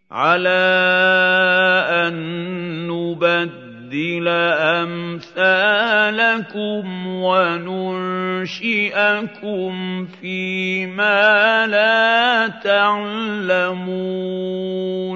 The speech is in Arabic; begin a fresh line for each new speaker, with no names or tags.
عَلَىٰ أَن نُّبَدِّلَ أَمْثَالَكُمْ وَنُنشِئَكُمْ فِي مَا لَا تَعْلَمُونَ